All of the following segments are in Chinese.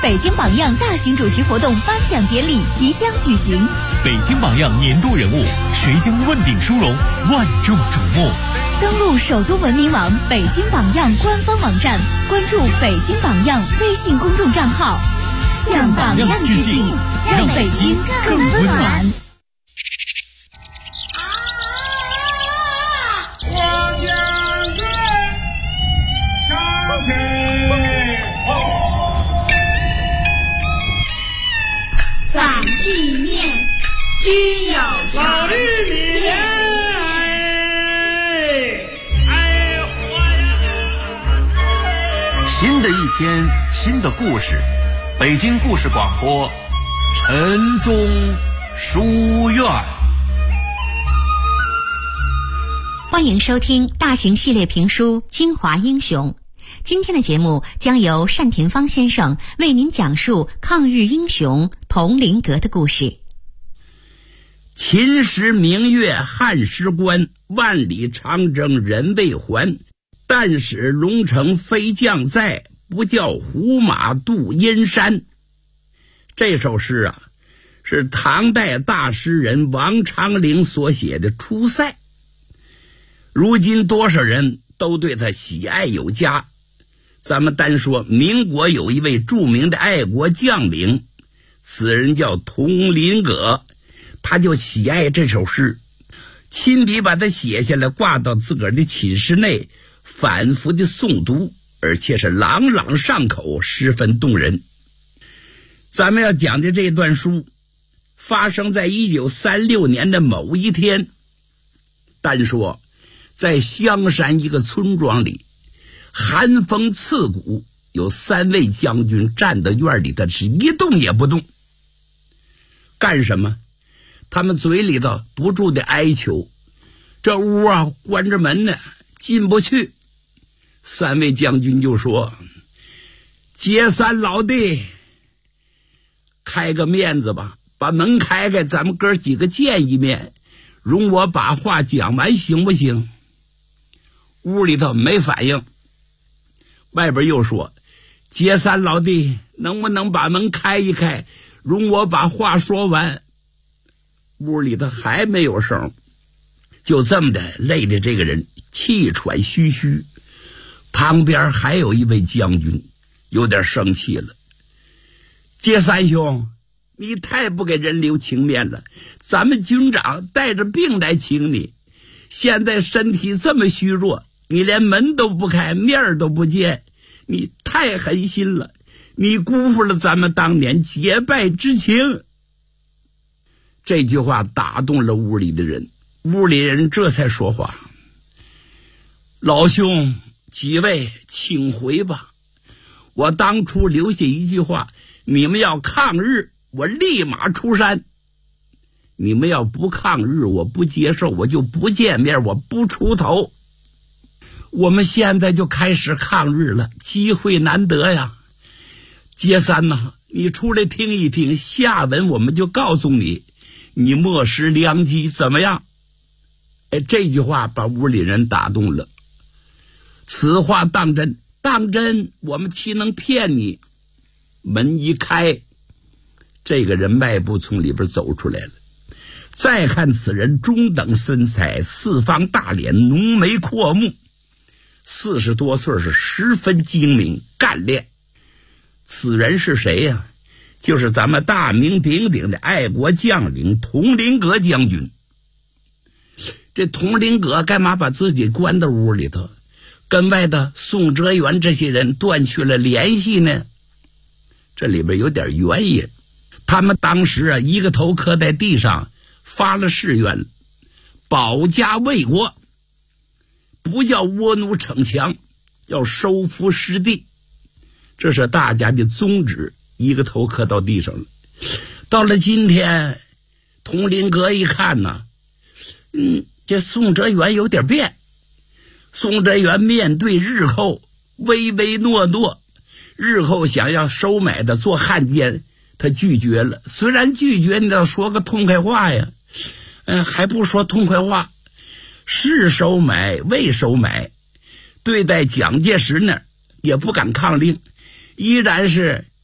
北京榜样大型主题活动颁奖典礼即将举行。 北京榜样年度人物，谁将问鼎殊荣，万众瞩目。 登录首都文明网北京榜样官方网站，关注北京榜样微信公众账号，向榜样致敬，让北京更温暖。 反地面均有老玉米新的一天，新的故事，北京故事广播，晨钟书院。 欢迎收听大型系列评书《京华英雄》。今天的节目将由单田芳先生为您讲述抗日英雄佟麟阁的故事。 秦时明月汉时关，万里长征人未还。但使龙城飞将在，不教胡马度阴山。这首诗啊，是唐代大诗人王昌龄所写的《出塞》。如今多少人都对他喜爱有加。咱们单说民国有一位著名的爱国将领，此人叫佟麟阁，他就喜爱这首诗，亲笔把它写下来，挂到自个儿的寝室内，反复的诵读，而且是朗朗上口，十分动人。咱们要讲的这段书发生在1936年的某一天。单说在香山一个村庄里，寒风刺骨，有3位将军站在院里，他是一动也不动。干什么？他们嘴里头不住的哀求，这屋啊关着门呢，进不去。3位将军就说：杰三老弟，开个面子吧，把门开开，咱们哥几个见一面，容我把话讲完行不行？屋里头没反应。外边又说：杰三老弟，能不能把门开一开，容我把话说完？屋里头还没有声。就这么的累的这个人气喘吁吁。旁边还有一位将军有点生气了：杰三兄，你太不给人留情面了，咱们军长带着病来请你，现在身体这么虚弱，你连门都不开，面都不见，你太狠心了，你辜负了咱们当年结拜之情。这句话打动了屋里的人，屋里人这才说话：老兄，几位请回吧，我当初留下一句话，你们要抗日，我立马出山。你们要不抗日，我不接受，我就不见面，我不出头。我们现在就开始抗日了，机会难得呀。杰三呐，你出来听一听，下文我们就告诉你，你莫失良机，怎么样？这句话把屋里人打动了。此话当真，当真，我们岂能骗你？门一开，这个人迈步从里边走出来了。再看此人中等身材，四方大脸，浓眉阔目，40多岁，是十分精明干练。此人是谁呀？就是咱们大名鼎鼎的爱国将领佟麟阁将军。这佟麟阁干嘛把自己关到屋里头，跟外的宋哲元这些人断去了联系呢？这里边有点原因。他们当时啊，一个头磕在地上，发了誓愿，保家卫国，不叫倭奴逞强，要收复失地，这是大家的宗旨。一个头磕到地上了。到了今天，佟麟阁一看呢，这宋哲元有点变。宋哲元面对日后唯唯诺诺，日后想要收买的做汉奸，他拒绝了。虽然拒绝，你要说个痛快话呀，还不说痛快话，是收买未收买。对待蒋介石呢，也不敢抗令，依然是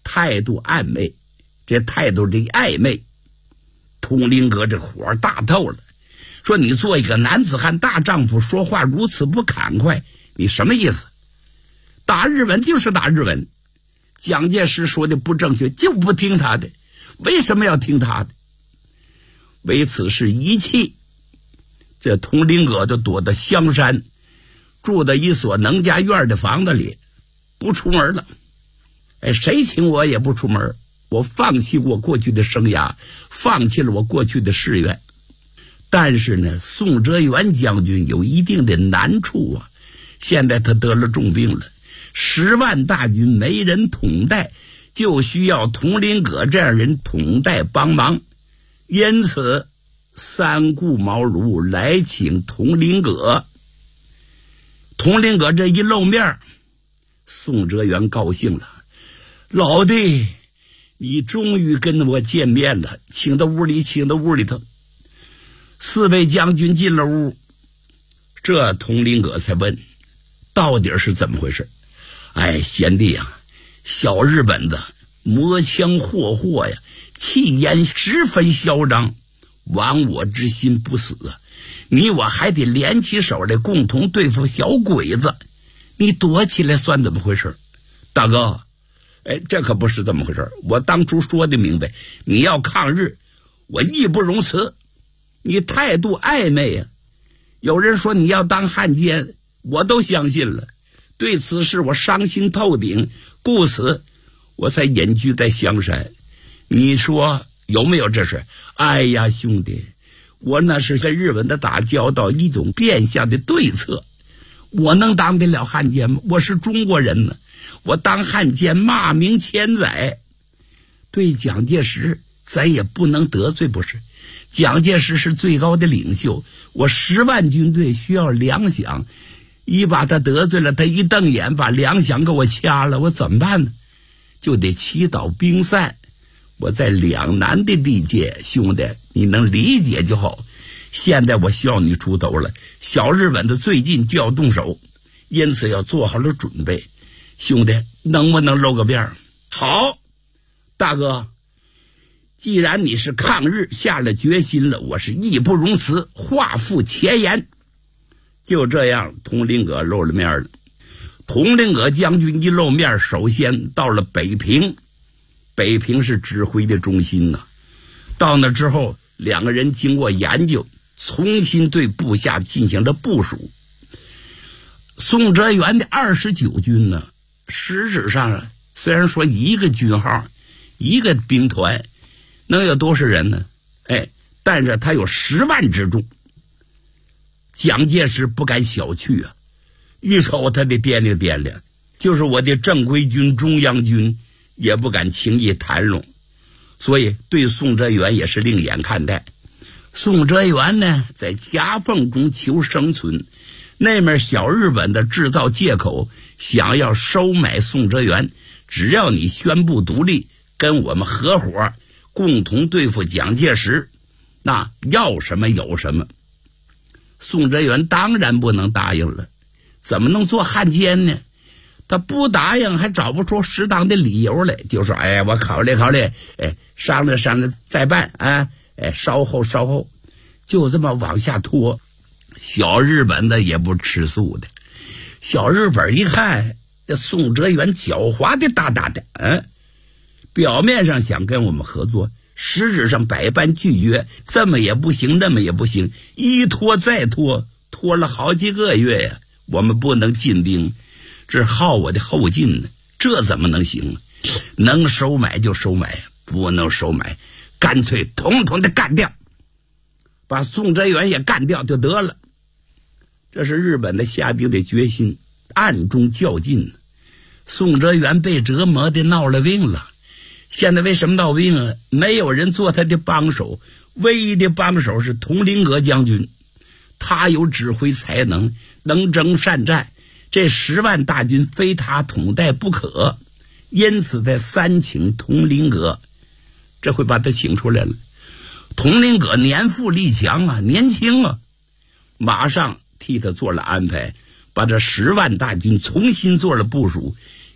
态度暧昧，这态度的暧昧，统领阁这火大透了，说你做一个男子汉大丈夫，说话如此不慷慨，你什么意思？打日本就是打日本，蒋介石说的不正确就不听他的，为什么要听他的？为此事一气，这统领阁就躲到香山，住在一所能家院的房子里，不出门了。谁请我也不出门，我放弃我过去的生涯，放弃了我过去的誓愿。但是呢，宋哲元将军有一定的难处啊，现在他得了重病了，10万大军没人统带，就需要统领阁这样人统带帮忙。因此三顾茅庐来请统领阁。统领阁这一露面，宋哲元高兴了，老弟，你终于跟我见面了，请到屋里，请到屋里头。4位将军进了屋，这统领阁才问，到底是怎么回事？贤弟啊，小日本的磨枪霍霍呀，气焰十分嚣张，亡我之心不死啊！你我还得联起手来共同对付小鬼子，你躲起来算怎么回事？大哥，这可不是这么回事，我当初说的明白，你要抗日，我义不容辞。你态度暧昧啊！有人说你要当汉奸，我都相信了。对此事我伤心透顶，故此我才隐居在香山。你说有没有这事？哎呀，兄弟，我那是跟日本的打交道，一种变相的对策。我能当得了汉奸吗？我是中国人呢，我当汉奸骂名千载。对蒋介石咱也不能得罪，不是？蒋介石是最高的领袖，我10万军队需要粮饷，一把他得罪了，他一瞪眼把粮饷给我掐了，我怎么办呢？就得祈祷兵散。我在两难的地界，兄弟你能理解就好。现在我需要你出头了，小日本的最近就要动手，因此要做好了准备。兄弟能不能露个面？好，大哥，既然你是抗日下了决心了，我是义不容辞，话付前言。就这样，统领阁露了面了。统领阁将军一露面，首先到了北平，北平是指挥的中心呢。到那之后，两个人经过研究，重新对部下进行了部署。宋哲元的29军呢，实质上虽然说一个军号，一个兵团，能有多少人呢？但是他有10万之众。蒋介石不敢小觑啊，一瞅他得掂量掂量，就是我的正规军、中央军也不敢轻易谈拢，所以对宋哲元也是另眼看待。宋哲元呢，在夹缝中求生存，那面小日本的制造借口，想要收买宋哲元，只要你宣布独立，跟我们合伙共同对付蒋介石，那要什么有什么。宋哲元当然不能答应了，怎么能做汉奸呢？他不答应还找不出适当的理由来，就说我考虑考虑，商量商量再办啊，稍后稍后，就这么往下拖。小日本的也不吃素的，小日本一看这宋哲元狡猾的大大的，表面上想跟我们合作，实质上百般拒绝，这么也不行，那么也不行，一拖再拖，拖了好几个月呀。我们不能进兵，这耗我的后劲呢，这怎么能行啊？能收买就收买，不能收买，干脆统统的干掉，把宋哲元也干掉就得了。这是日本的下定的决心，暗中较劲。宋哲元被折磨的闹了病了。现在为什么闹病啊？没有人做他的帮手，唯一的帮手是统领阁将军，他有指挥才能，能征善战，这10万大军非他统带不可。因此在3请统领阁，这回把他请出来了。统领阁年富力强啊，年轻啊，马上替他做了安排，把这10万大军重新做了部署，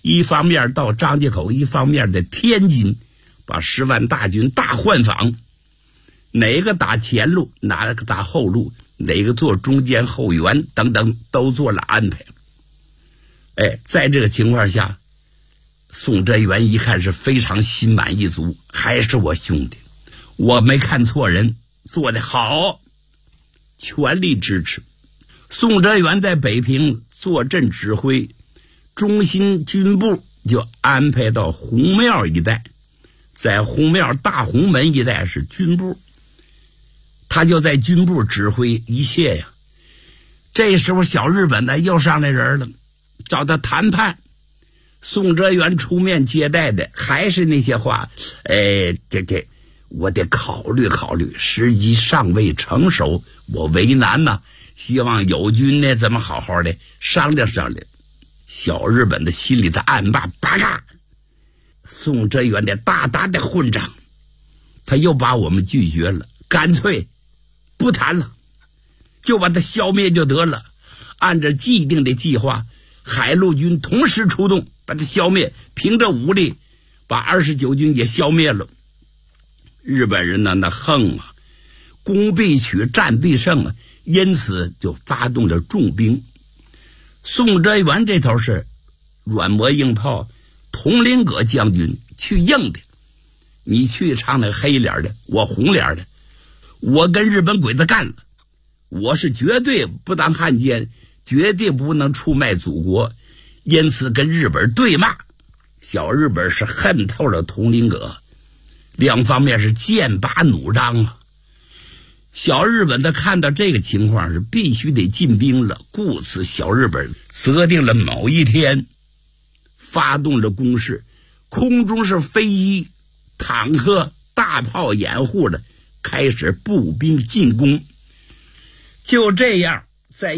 一方面到张家口，一方面在天津，把10万大军大换防，哪个打前路，哪个打后路，哪个做中间后援等等，都做了安排。在这个情况下，宋哲元一看是非常心满意足，还是我兄弟，我没看错人，做得好，全力支持。宋哲元在北平坐镇指挥，中心军部就安排到红庙一带，在红庙大红门一带是军部，他就在军部指挥一切呀。这时候小日本呢又上来人了，找他谈判。宋哲元出面接待的还是那些话，我得考虑考虑，时机尚未成熟，我为难呐，希望友军呢咱们好好的商量商量。小日本的心里的暗骂，八嘎，宋哲元的大大的混账，他又把我们拒绝了，干脆不谈了，就把他消灭就得了。按照既定的计划，海陆军同时出动把他消灭，凭着武力把29军也消灭了。日本人呢那横啊，攻必取，战必胜啊，因此就发动了重兵。宋哲元这头是软磨硬泡，佟麟阁将军去硬的，你去唱那个黑脸的，我红脸的，我跟日本鬼子干了，我是绝对不当汉奸，绝对不能出卖祖国，因此跟日本对骂。小日本是恨透了佟麟阁，两方面是剑拔弩张啊。小日本的看到这个情况是必须得进兵了，故此小日本择定了某一天发动了攻势，空中是飞机、坦克、大炮掩护的，开始步兵进攻。就这样，在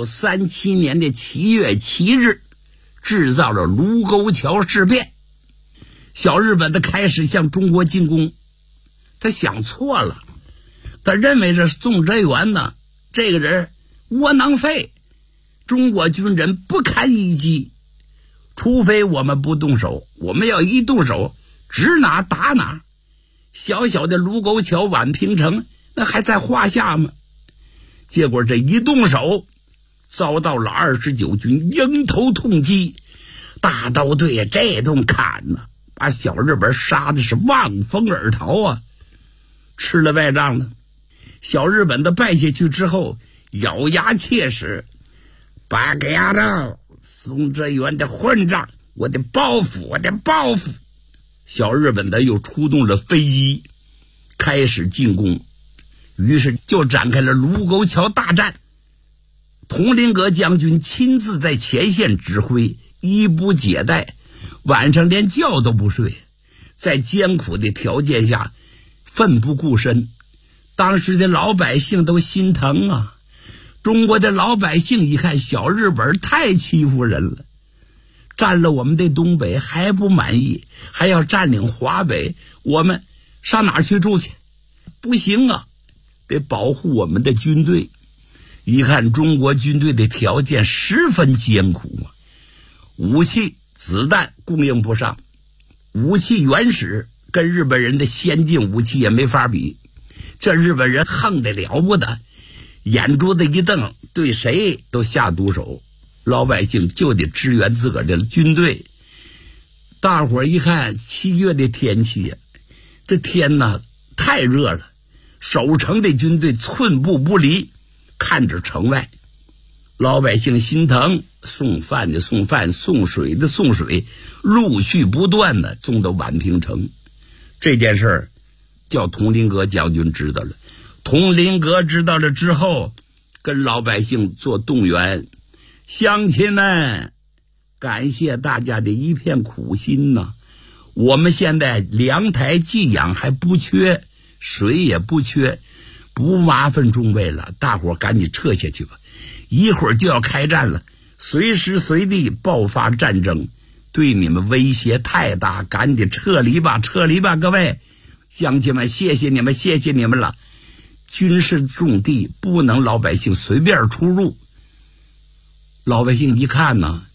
1937年的7月7日制造了卢沟桥事变。小日本的开始向中国进攻，他想错了，他认为这宋哲元呢这个人窝囊废，中国军人不堪一击，除非我们不动手，我们要一动手指哪打哪，小小的卢沟桥、宛平城那还在话下吗？结果这一动手遭到了29军迎头痛击，大刀队这顿砍呢，把小日本杀的是望风而逃啊，吃了败仗了。小日本的败下去之后，咬牙切齿，八个丫头，宋哲元的混账，我得报复，我得报复。小日本的又出动了飞机，开始进攻，于是就展开了卢沟桥大战。佟麟阁将军亲自在前线指挥，衣不解带，晚上连觉都不睡，在艰苦的条件下奋不顾身。当时的老百姓都心疼啊，中国的老百姓一看小日本太欺负人了，占了我们的东北还不满意，还要占领华北，我们上哪儿去住去？不行啊，得保护我们的军队。一看中国军队的条件十分艰苦啊，武器子弹供应不上，武器原始，跟日本人的先进武器也没法比。这日本人横得了不得，眼珠子一瞪，对谁都下毒手，老百姓就得支援自个儿的军队。大伙儿一看7月的天气呀，这天哪太热了，守城的军队寸步不离，看着城外，老百姓心疼，送饭的送饭，送水的送水，陆续不断的送到宛平城。这件事儿叫佟麟阁将军知道了，佟麟阁知道了之后，跟老百姓做动员，乡亲们，感谢大家的一片苦心呐，我们现在粮台寄养还不缺，水也不缺，不麻烦众位了，大伙赶紧撤下去吧，一会儿就要开战了，随时随地爆发战争，对你们威胁太大，赶紧撤离吧，撤离吧，各位乡亲们，谢谢你们，谢谢你们了。军事重地不能老百姓随便出入。老百姓一看呢，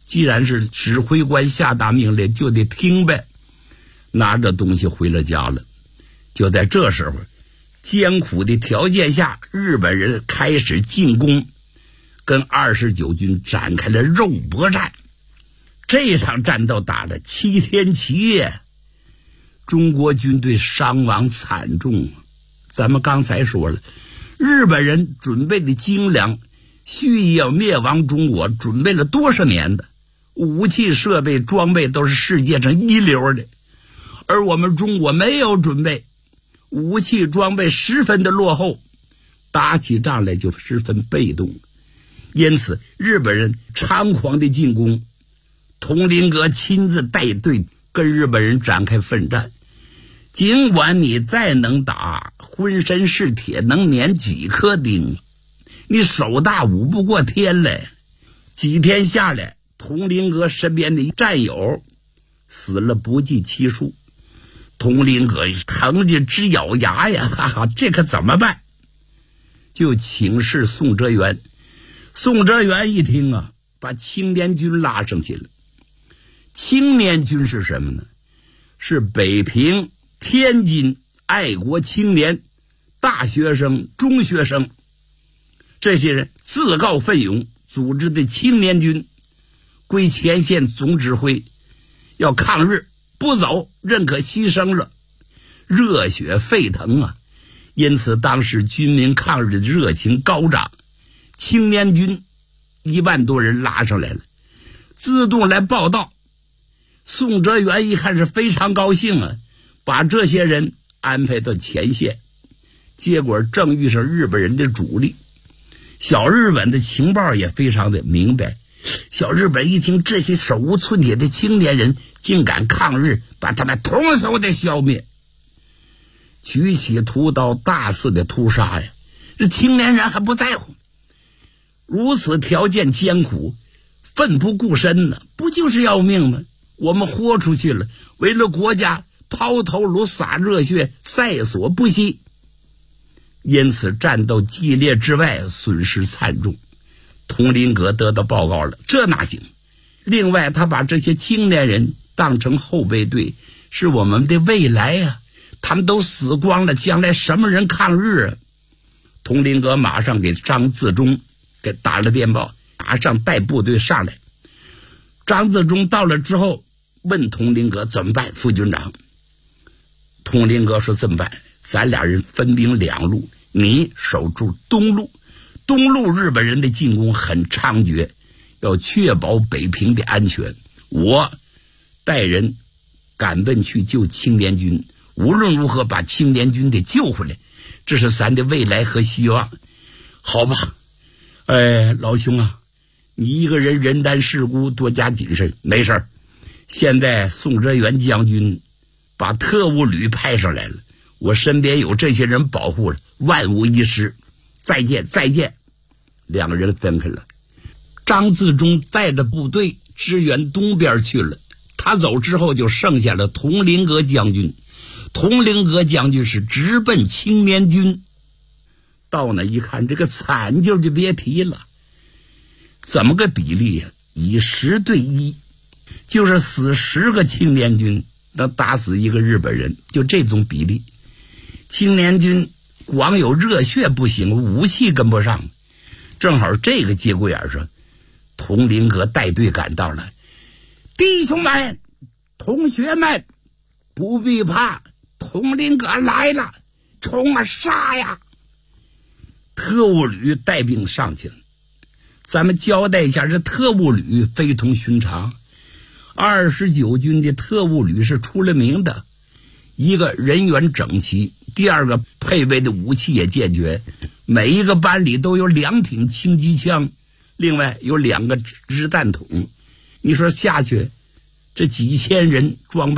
既然是指挥官下达命令，就得听呗，拿着东西回了家了。就在这时候，艰苦的条件下，日本人开始进攻，跟29军展开了肉搏战。这场战斗打了7天7夜，中国军队伤亡惨重。咱们刚才说了，日本人准备的精良，蓄意要灭亡中国，准备了多少年的武器设备装备都是世界上一流的，而我们中国没有准备，武器装备十分的落后，打起仗来就十分被动。因此日本人猖狂的进攻，统领阁亲自带队跟日本人展开奋战。尽管你再能打，浑身是铁，能碾几颗钉，你手大舞不过天来。几天下来，统领阁身边的战友死了不计其数，统领阁疼得直咬牙呀，哈哈，这可怎么办？就请示宋哲元。宋哲元一听啊，把青年军拉上去了。青年军是什么呢？是北平、天津爱国青年、大学生、中学生，这些人自告奋勇组织的青年军，归前线总指挥，要抗日，不走认可牺牲了，热血沸腾啊！因此当时军民抗日的热情高涨，青年军1万多人拉上来了，自动来报道。宋哲元一看是非常高兴啊，把这些人安排到前线。结果正遇上日本人的主力，小日本的情报也非常的明白。小日本一听这些手无寸铁的青年人竟敢抗日，把他们统统的消灭，举起屠刀大肆的屠杀呀！这青年人还不在乎，如此条件艰苦，奋不顾身呢，不就是要命吗？我们豁出去了，为了国家抛头颅洒热血，在所不惜。因此战斗激烈之外，损失惨重。统领阁得到报告了，这哪行？另外他把这些青年人当成后备队，是我们的未来啊，他们都死光了，将来什么人抗日啊？统领阁马上给张自忠给打了电报，马上带部队上来。张自忠到了之后问统领阁怎么办？副军长，统领阁说这么办，咱俩人分兵2路，你守住东路，东路日本人的进攻很猖獗，要确保北平的安全，我带人赶奔去救青年军，无论如何把青年军得救回来，这是咱的未来和希望。好吧，老兄啊，你一个人人单势孤，多加谨慎。没事儿，现在宋哲元将军把特务旅派上来了，我身边有这些人保护了，万无一失。再见再见。2个人分开了。张自忠带着部队支援东边去了，他走之后就剩下了统领阁将军。统领阁将军是直奔青年军，到那一看，这个惨劲就别提了。怎么个比例呀？以10对1，就是死10个青年军能打死1个日本人，就这种比例。青年军光有热血不行，武器跟不上。正好这个节骨眼上，统领阁带队赶到了。弟兄们，同学们，不必怕，统领阁来了，冲啊杀呀！特务旅带兵上去了。咱们交代一下，这特务旅非同寻常。29军的特务旅是出了名的，一个人员整齐，第二个配备的武器也健全，每一个班里都有2挺轻机枪，另外有2个掷弹筒。你说下去，这几千人装备